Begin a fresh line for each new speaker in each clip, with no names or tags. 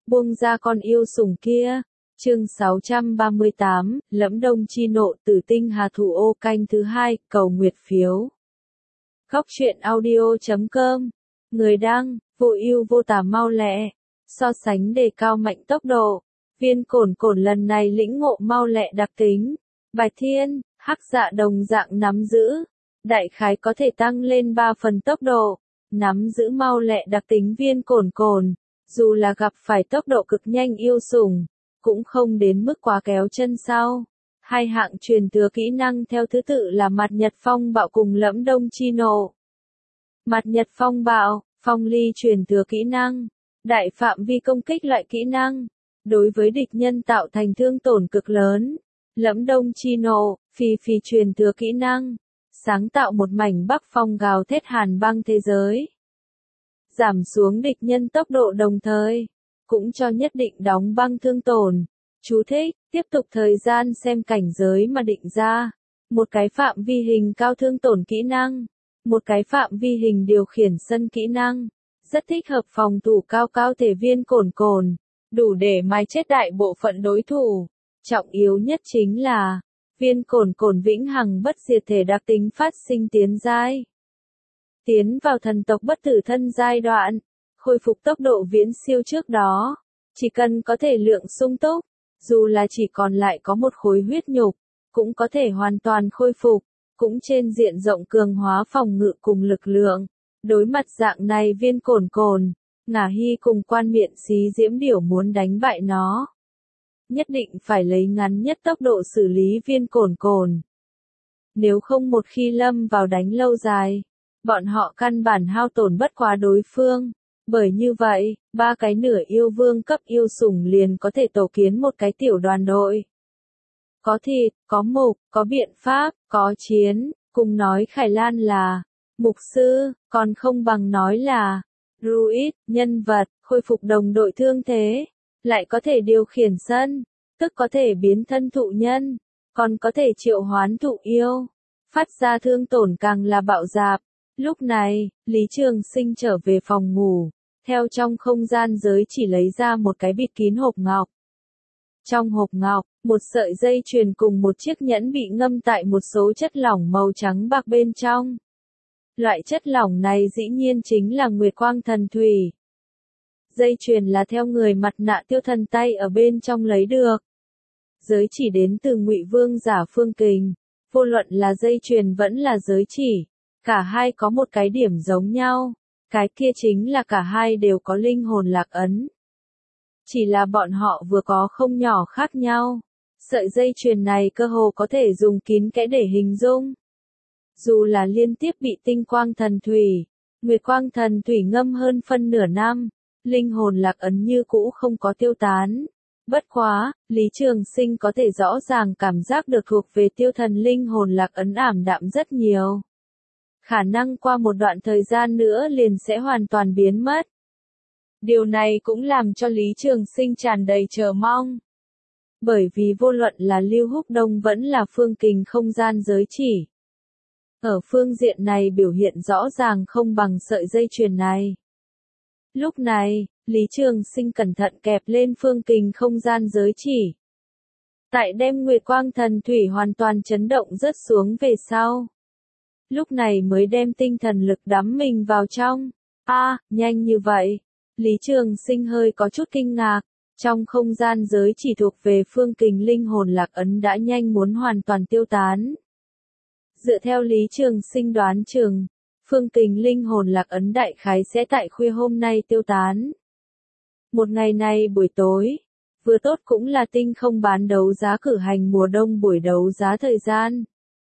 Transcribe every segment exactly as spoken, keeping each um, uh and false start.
buông ra con yêu sủng kia. Chương sáu trăm ba mươi tám, Lẫm Đông chi nộ, Tử Tinh Hà Thủ Ô, canh thứ hai, cầu nguyệt phiếu. Góc truyện audio chấm com. Người đăng, vô ưu vô tà mau lẹ. So sánh đề cao mạnh tốc độ. Viên cổn cổn lần này lĩnh ngộ mau lẹ đặc tính. Bạch Thiên, Hắc Dạ đồng dạng nắm giữ. Đại khái có thể tăng lên ba phần tốc độ. Nắm giữ mau lẹ đặc tính viên cổn cổn. Dù là gặp phải tốc độ cực nhanh yêu sủng, cũng không đến mức quá kéo chân sau. Hai hạng truyền thừa kỹ năng theo thứ tự là Mạt Nhật Phong Bạo cùng Lẫm Đông chi nộ. Mạt Nhật Phong Bạo, phong ly truyền thừa kỹ năng, đại phạm vi công kích loại kỹ năng, đối với địch nhân tạo thành thương tổn cực lớn. Lẫm Đông chi nộ, phì phì truyền thừa kỹ năng, sáng tạo một mảnh bắc phong gào thét hàn băng thế giới. Giảm xuống địch nhân tốc độ đồng thời, cũng cho nhất định đóng băng thương tổn. Chú thích, tiếp tục thời gian xem cảnh giới mà định ra. Một cái phạm vi hình cao thương tổn kỹ năng. Một cái phạm vi hình điều khiển sân kỹ năng. Rất thích hợp phòng thủ cao cao thể viên cổn cổn. Đủ để mài chết đại bộ phận đối thủ. Trọng yếu nhất chính là, viên cổn cổn vĩnh hằng bất diệt thể đặc tính phát sinh tiến giai. Tiến vào thần tộc bất tử thân giai đoạn. Khôi phục tốc độ viễn siêu trước đó. Chỉ cần có thể lượng sung túc, dù là chỉ còn lại có một khối huyết nhục, cũng có thể hoàn toàn khôi phục, cũng trên diện rộng cường hóa phòng ngự cùng lực lượng. Đối mặt dạng này viên cổn cổn, Ngả Hy cùng Quan Miện Xí Diễm Điểu muốn đánh bại nó. Nhất định phải lấy ngắn nhất tốc độ xử lý viên cổn cổn. Nếu không một khi lâm vào đánh lâu dài, bọn họ căn bản hao tổn bất quá đối phương. Bởi như vậy, ba cái nửa yêu vương cấp yêu sủng liền có thể tổ kiến một cái tiểu đoàn đội. Có thịt, có mục, có biện pháp, có chiến, cùng nói Khải Lan là mục sư, còn không bằng nói là druid, nhân vật, khôi phục đồng đội thương thế, lại có thể điều khiển sân, tức có thể biến thân thụ nhân, còn có thể triệu hoán thụ yêu, phát ra thương tổn càng là bạo dạp. Lúc này, Lý Trường Sinh trở về phòng ngủ. Theo trong không gian giới chỉ lấy ra một cái bịt kín hộp ngọc. Trong hộp ngọc, một sợi dây chuyền cùng một chiếc nhẫn bị ngâm tại một số chất lỏng màu trắng bạc bên trong. Loại chất lỏng này dĩ nhiên chính là Nguyệt Quang Thần Thủy. Dây chuyền là theo người mặt nạ Tiêu Thần tay ở bên trong lấy được. Giới chỉ đến từ Ngụy Vương giả Phương Kình. Vô luận là dây chuyền vẫn là giới chỉ, cả hai có một cái điểm giống nhau. Cái kia chính là cả hai đều có linh hồn lạc ấn. Chỉ là bọn họ vừa có không nhỏ khác nhau. Sợi dây chuyền này cơ hồ có thể dùng kín kẽ để hình dung. Dù là liên tiếp bị tinh quang thần thủy, Nguyệt Quang Thần Thủy ngâm hơn phân nửa năm, linh hồn lạc ấn như cũ không có tiêu tán. Bất quá, Lý Trường Sinh có thể rõ ràng cảm giác được thuộc về Tiêu Thần linh hồn lạc ấn ảm đạm rất nhiều. Khả năng qua một đoạn thời gian nữa liền sẽ hoàn toàn biến mất. Điều này cũng làm cho Lý Trường Sinh tràn đầy chờ mong. Bởi vì vô luận là Lưu Húc Đông vẫn là Phương Kình không gian giới chỉ. Ở phương diện này biểu hiện rõ ràng không bằng sợi dây chuyền này. Lúc này, Lý Trường Sinh cẩn thận kẹp lên Phương Kình không gian giới chỉ. Tại đem Nguyệt Quang Thần Thủy hoàn toàn chấn động rớt xuống về sau. Lúc này mới đem tinh thần lực đắm mình vào trong. A, à, nhanh như vậy. Lý Trường Sinh hơi có chút kinh ngạc. Trong không gian giới chỉ thuộc về Phương Kình linh hồn lạc ấn đã nhanh muốn hoàn toàn tiêu tán. Dựa theo Lý Trường Sinh đoán chừng, Phương Kình linh hồn lạc ấn đại khái sẽ tại khuya hôm nay tiêu tán. Một ngày này buổi tối, vừa tốt cũng là tinh không bán đấu giá cử hành mùa đông buổi đấu giá thời gian.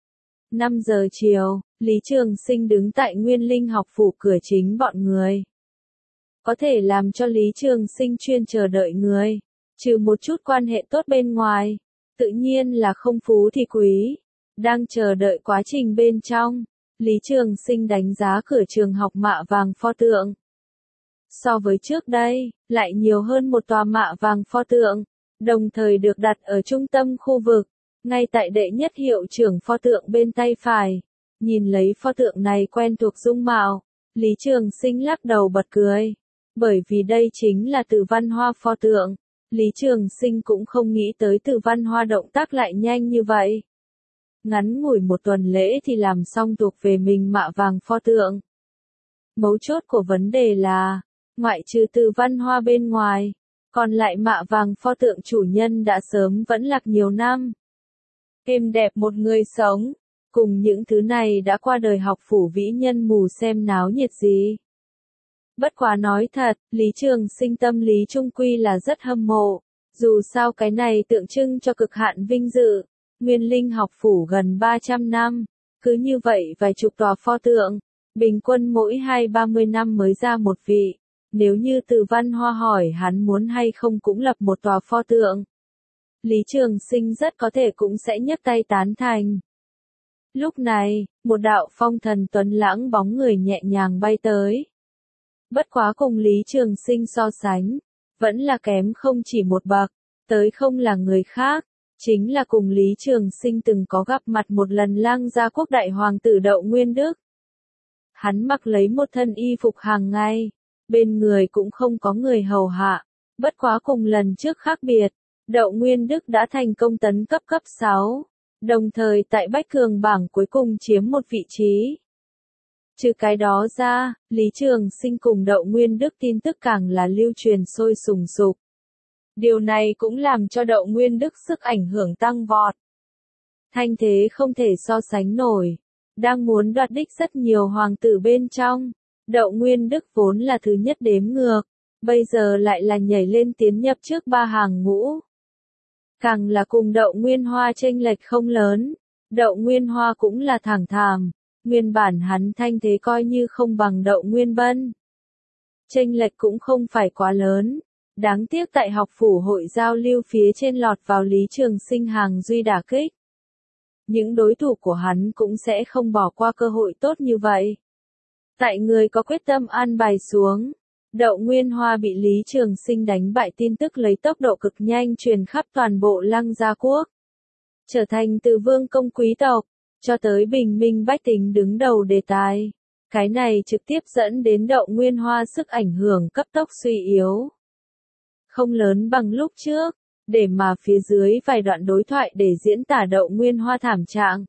năm giờ chiều, Lý Trường Sinh đứng tại Nguyên Linh học phủ cửa chính bọn người. Có thể làm cho Lý Trường Sinh chuyên chờ đợi người, trừ một chút quan hệ tốt bên ngoài, tự nhiên là không phú thì quý. Đang chờ đợi quá trình bên trong, Lý Trường Sinh đánh giá cửa trường học mạ vàng pho tượng. So với trước đây, lại nhiều hơn một tòa mạ vàng pho tượng, đồng thời được đặt ở trung tâm khu vực, ngay tại đệ nhất hiệu trưởng pho tượng bên tay phải. Nhìn lấy pho tượng này quen thuộc dung mạo, Lý Trường Sinh lắc đầu bật cười. Bởi vì đây chính là Từ Văn Hoa pho tượng. Lý Trường Sinh cũng không nghĩ tới Từ Văn Hoa động tác lại nhanh như vậy. Ngắn ngủi một tuần lễ thì làm xong thuộc về mình mạ vàng pho tượng. Mấu chốt của vấn đề là, ngoại trừ Từ Văn Hoa bên ngoài, còn lại mạ vàng pho tượng chủ nhân đã sớm vẫn lạc nhiều năm. Êm đẹp một người sống, cùng những thứ này đã qua đời học phủ vĩ nhân mù xem náo nhiệt gì. Bất quá nói thật, Lý Trường Sinh tâm lý trung quy là rất hâm mộ, dù sao cái này tượng trưng cho cực hạn vinh dự, Nguyên Linh học phủ gần ba trăm năm, cứ như vậy vài chục tòa pho tượng, bình quân mỗi hai ba mươi năm mới ra một vị, nếu như Từ Văn Hoa hỏi hắn muốn hay không cũng lập một tòa pho tượng. Lý Trường Sinh rất có thể cũng sẽ nhấc tay tán thành. Lúc này, một đạo phong thần tuấn lãng bóng người nhẹ nhàng bay tới. Bất quá cùng Lý Trường Sinh so sánh, vẫn là kém không chỉ một bậc, tới không là người khác, chính là cùng Lý Trường Sinh từng có gặp mặt một lần Lang Gia quốc đại hoàng tử Đậu Nguyên Đức. Hắn mặc lấy một thân y phục hàng ngày, bên người cũng không có người hầu hạ, bất quá cùng lần trước khác biệt, Đậu Nguyên Đức đã thành công tấn cấp cấp sáu, đồng thời tại Bách Cường bảng cuối cùng chiếm một vị trí. Trừ cái đó ra, Lý Trường Sinh cùng Đậu Nguyên Đức tin tức càng là lưu truyền sôi sùng sục. Điều này cũng làm cho Đậu Nguyên Đức sức ảnh hưởng tăng vọt. Thanh thế không thể so sánh nổi, đang muốn đoạt đích rất nhiều hoàng tử bên trong. Đậu Nguyên Đức vốn là thứ nhất đếm ngược, bây giờ lại là nhảy lên tiến nhập trước ba hàng ngũ. Càng là cùng Đậu Nguyên Hoa chênh lệch không lớn, Đậu Nguyên Hoa cũng là thẳng thàm, nguyên bản hắn thanh thế coi như không bằng Đậu Nguyên Bân. Chênh lệch cũng không phải quá lớn, đáng tiếc tại học phủ hội giao lưu phía trên lọt vào Lý Trường Sinh hàng duy đả kích. Những đối thủ của hắn cũng sẽ không bỏ qua cơ hội tốt như vậy. Tại người có quyết tâm an bài xuống, Đậu Nguyên Hoa bị Lý Trường Sinh đánh bại tin tức lấy tốc độ cực nhanh truyền khắp toàn bộ Lăng Gia quốc. Trở thành từ vương công quý tộc, cho tới bình minh bách tính đứng đầu đề tài. Cái này trực tiếp dẫn đến Đậu Nguyên Hoa sức ảnh hưởng cấp tốc suy yếu. Không lớn bằng lúc trước, để mà phía dưới vài đoạn đối thoại để diễn tả Đậu Nguyên Hoa thảm trạng.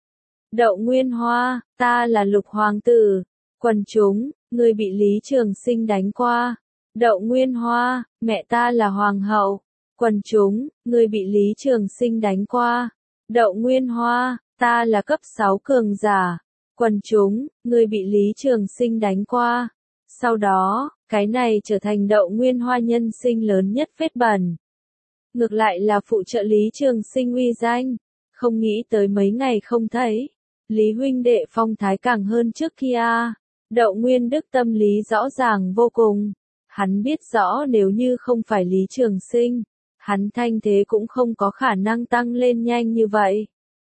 Đậu Nguyên Hoa, ta là Lục Hoàng tử. Quần chúng, người bị Lý Trường Sinh đánh qua. Đậu Nguyên Hoa, mẹ ta là Hoàng hậu. Quần chúng, người bị Lý Trường Sinh đánh qua. Đậu Nguyên Hoa, ta là cấp sáu cường giả. Quần chúng, người bị Lý Trường Sinh đánh qua. Sau đó, cái này trở thành Đậu Nguyên Hoa nhân sinh lớn nhất vết bẩn. Ngược lại là phụ trợ Lý Trường Sinh uy danh. Không nghĩ tới mấy ngày không thấy. Lý huynh đệ phong thái càng hơn trước kia. Đậu Nguyên Đức tâm lý rõ ràng vô cùng. Hắn biết rõ nếu như không phải Lý Trường Sinh, hắn thanh thế cũng không có khả năng tăng lên nhanh như vậy.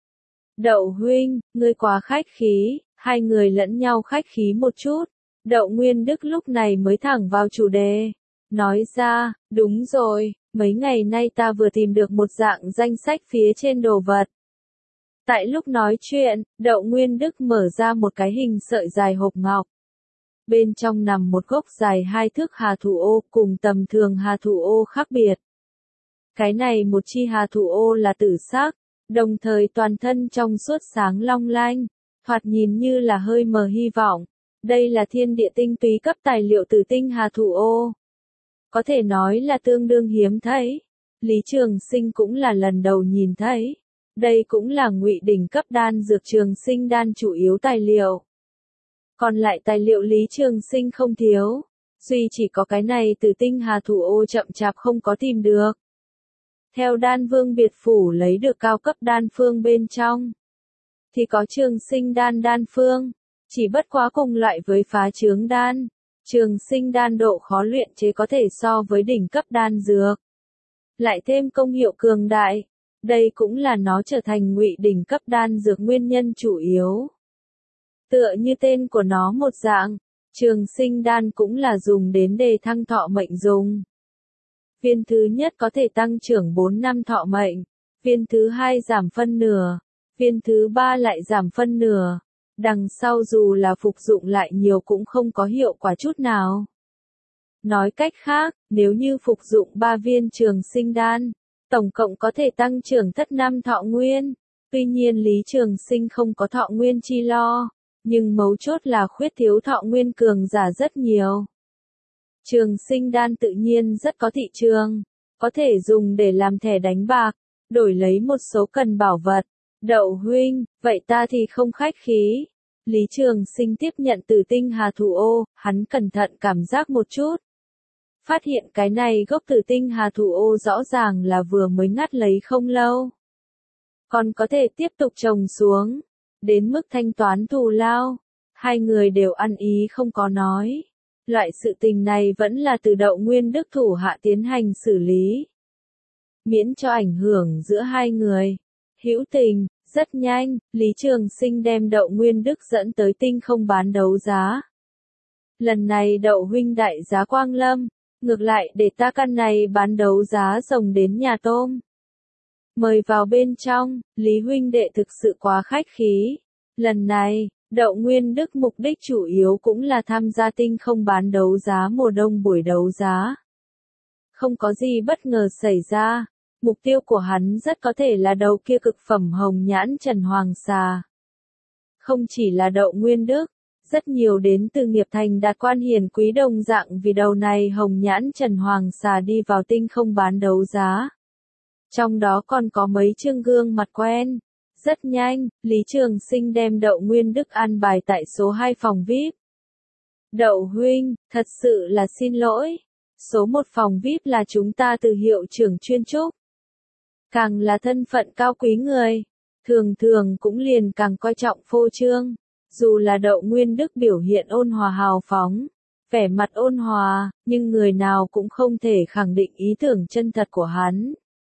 Đậu huynh, ngươi quá khách khí, hai người lẫn nhau khách khí một chút. Đậu Nguyên Đức lúc này mới thẳng vào chủ đề. Nói ra, đúng rồi, mấy ngày nay ta vừa tìm được một dạng danh sách phía trên đồ vật. Tại lúc nói chuyện, Đậu Nguyên Đức mở ra một cái hình sợi dài hộp ngọc. Bên trong nằm một gốc dài hai thước hà thủ ô cùng tầm thường hà thủ ô khác biệt. Cái này một chi hà thủ ô là tử sắc, đồng thời toàn thân trong suốt sáng long lanh, thoạt nhìn như là hơi mờ hy vọng. Đây là thiên địa tinh túy cấp tài liệu tử tinh hà thủ ô. Có thể nói là tương đương hiếm thấy. Lý Trường Sinh cũng là lần đầu nhìn thấy. Đây cũng là ngụy đỉnh cấp đan dược Trường Sinh đan chủ yếu tài liệu. Còn lại tài liệu Lý Trường Sinh không thiếu. Duy chỉ có cái này tử tinh hà thủ ô chậm chạp không có tìm được. Theo đan vương biệt phủ lấy được cao cấp đan phương bên trong. Thì có Trường Sinh đan đan phương. Chỉ bất quá cùng loại với phá trướng đan. Trường Sinh đan độ khó luyện chế có thể so với đỉnh cấp đan dược. Lại thêm công hiệu cường đại. Đây cũng là nó trở thành ngụy đỉnh cấp đan dược nguyên nhân chủ yếu. Tựa như tên của nó một dạng, Trường Sinh đan cũng là dùng đến đề thăng thọ mệnh dùng. Viên thứ nhất có thể tăng trưởng bốn năm thọ mệnh, viên thứ hai giảm phân nửa, viên thứ ba lại giảm phân nửa. Đằng sau dù là phục dụng lại nhiều cũng không có hiệu quả chút nào. Nói cách khác, nếu như phục dụng ba viên trường sinh đan, tổng cộng có thể tăng trưởng thất năm thọ nguyên. Tuy nhiên Lý Trường Sinh không có thọ nguyên chi lo, nhưng mấu chốt là khuyết thiếu thọ nguyên cường giả rất nhiều. Trường sinh đan tự nhiên rất có thị trường, có thể dùng để làm thẻ đánh bạc, đổi lấy một số cần bảo vật. Đậu huynh, vậy ta thì không khách khí. Lý Trường Sinh tiếp nhận từ tinh hà thủ ô, hắn cẩn thận cảm giác một chút. Phát hiện cái này gốc từ tinh hà thủ ô rõ ràng là vừa mới ngắt lấy không lâu. Còn có thể tiếp tục trồng xuống, đến mức thanh toán thù lao. Hai người đều ăn ý không có nói. Loại sự tình này vẫn là từ Đậu Nguyên Đức thủ hạ tiến hành xử lý. Miễn cho ảnh hưởng giữa hai người. Hữu tình, rất nhanh, Lý Trường Sinh đem Đậu Nguyên Đức dẫn tới tinh không bán đấu giá. Lần này Đậu huynh đại giá quang lâm, ngược lại để ta căn này bán đấu giá rồng đến nhà tôm. Mời vào bên trong, Lý huynh đệ thực sự quá khách khí. Lần này, Đậu Nguyên Đức mục đích chủ yếu cũng là tham gia tinh không bán đấu giá mùa đông buổi đấu giá. Không có gì bất ngờ xảy ra, mục tiêu của hắn rất có thể là đầu kia cực phẩm hồng nhãn Trần Hoàng Xà. Không chỉ là Đậu Nguyên Đức, rất nhiều đến từ nghiệp thành đạt quan hiển quý đồng dạng vì đầu này hồng nhãn Trần Hoàng Xà đi vào tinh không bán đấu giá. Trong đó còn có mấy chương gương mặt quen. Rất nhanh, Lý Trường Sinh đem Đậu Nguyên Đức an bài tại số hai phòng vi ai pi. Đậu huynh, thật sự là xin lỗi. Số một phòng vi ai pi là chúng ta từ hiệu trưởng chuyên trúc. Càng là thân phận cao quý người, thường thường cũng liền càng coi trọng phô trương. Dù là Đậu Nguyên Đức biểu hiện ôn hòa hào phóng, vẻ mặt ôn hòa, nhưng người nào cũng không thể khẳng định ý tưởng chân thật của hắn.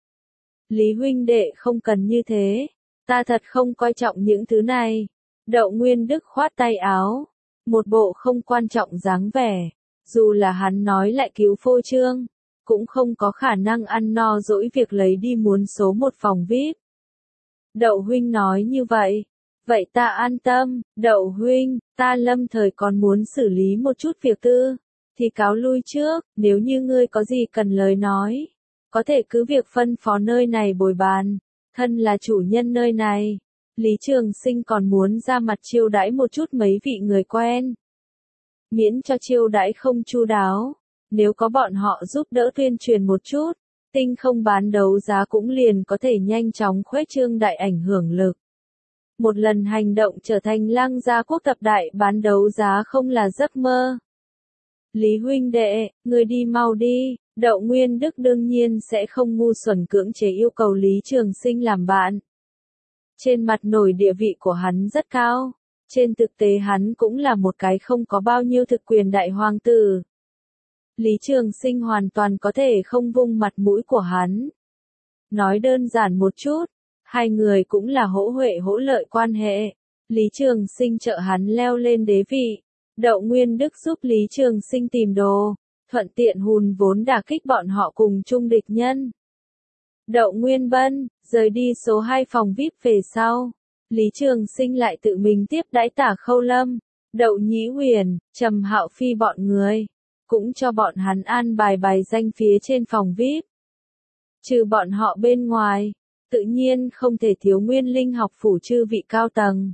Lý huynh đệ không cần như thế, ta thật không coi trọng những thứ này. Đậu Nguyên Đức khoát tay áo, một bộ không quan trọng dáng vẻ, dù là hắn nói lại cứu phô trương, cũng không có khả năng ăn no dỗi việc lấy đi muốn số một phòng vi ai pi. Đậu huynh nói như vậy, vậy ta an tâm. Đậu huynh, ta lâm thời còn muốn xử lý một chút việc tư, thì cáo lui trước. Nếu như ngươi có gì cần lời nói, có thể cứ việc phân phó nơi này bồi bàn. Thân là chủ nhân nơi này, Lý Trường Sinh còn muốn ra mặt chiêu đãi một chút mấy vị người quen. Miễn cho chiêu đãi không chu đáo, nếu có bọn họ giúp đỡ tuyên truyền một chút, tinh không bán đấu giá cũng liền có thể nhanh chóng khuếch trương đại ảnh hưởng lực. Một lần hành động trở thành Lăng Gia quốc tập đại bán đấu giá không là giấc mơ. Lý huynh đệ, người đi mau đi. Đậu Nguyên Đức đương nhiên sẽ không ngu xuẩn cưỡng chế yêu cầu Lý Trường Sinh làm bạn. Trên mặt nổi địa vị của hắn rất cao, trên thực tế hắn cũng là một cái không có bao nhiêu thực quyền đại hoàng tử. Lý Trường Sinh hoàn toàn có thể không vung mặt mũi của hắn. Nói đơn giản một chút, hai người cũng là hỗ huệ hỗ lợi quan hệ. Lý Trường Sinh trợ hắn leo lên đế vị, Đậu Nguyên Đức giúp Lý Trường Sinh tìm đồ, thuận tiện hùn vốn đả kích bọn họ cùng chung địch nhân. Đậu Nguyên Bân, rời đi số hai phòng vi ai pi về sau, Lý Trường Sinh lại tự mình tiếp đãi Tả Khâu Lâm, Đậu Nhĩ Huyền, Trầm Hạo Phi bọn người, cũng cho bọn hắn an bài bài danh phía trên phòng vi ai pi. Trừ bọn họ bên ngoài, tự nhiên không thể thiếu Nguyên Linh học phủ chư vị cao tầng.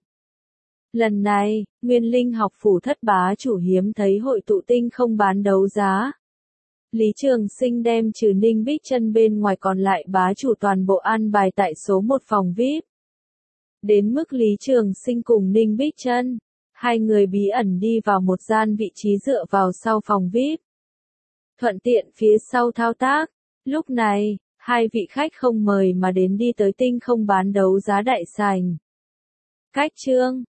Lần này, Nguyên Linh học phủ thất bá chủ hiếm thấy hội tụ tinh không bán đấu giá. Lý Trường Sinh đem trừ Ninh Bích Chân bên ngoài còn lại bá chủ toàn bộ an bài tại số một phòng vi ai pi. Đến mức Lý Trường Sinh cùng Ninh Bích Chân, hai người bí ẩn đi vào một gian vị trí dựa vào sau phòng vi ai pi. Thuận tiện phía sau thao tác, lúc này, hai vị khách không mời mà đến đi tới tinh không bán đấu giá đại sảnh. Cách chương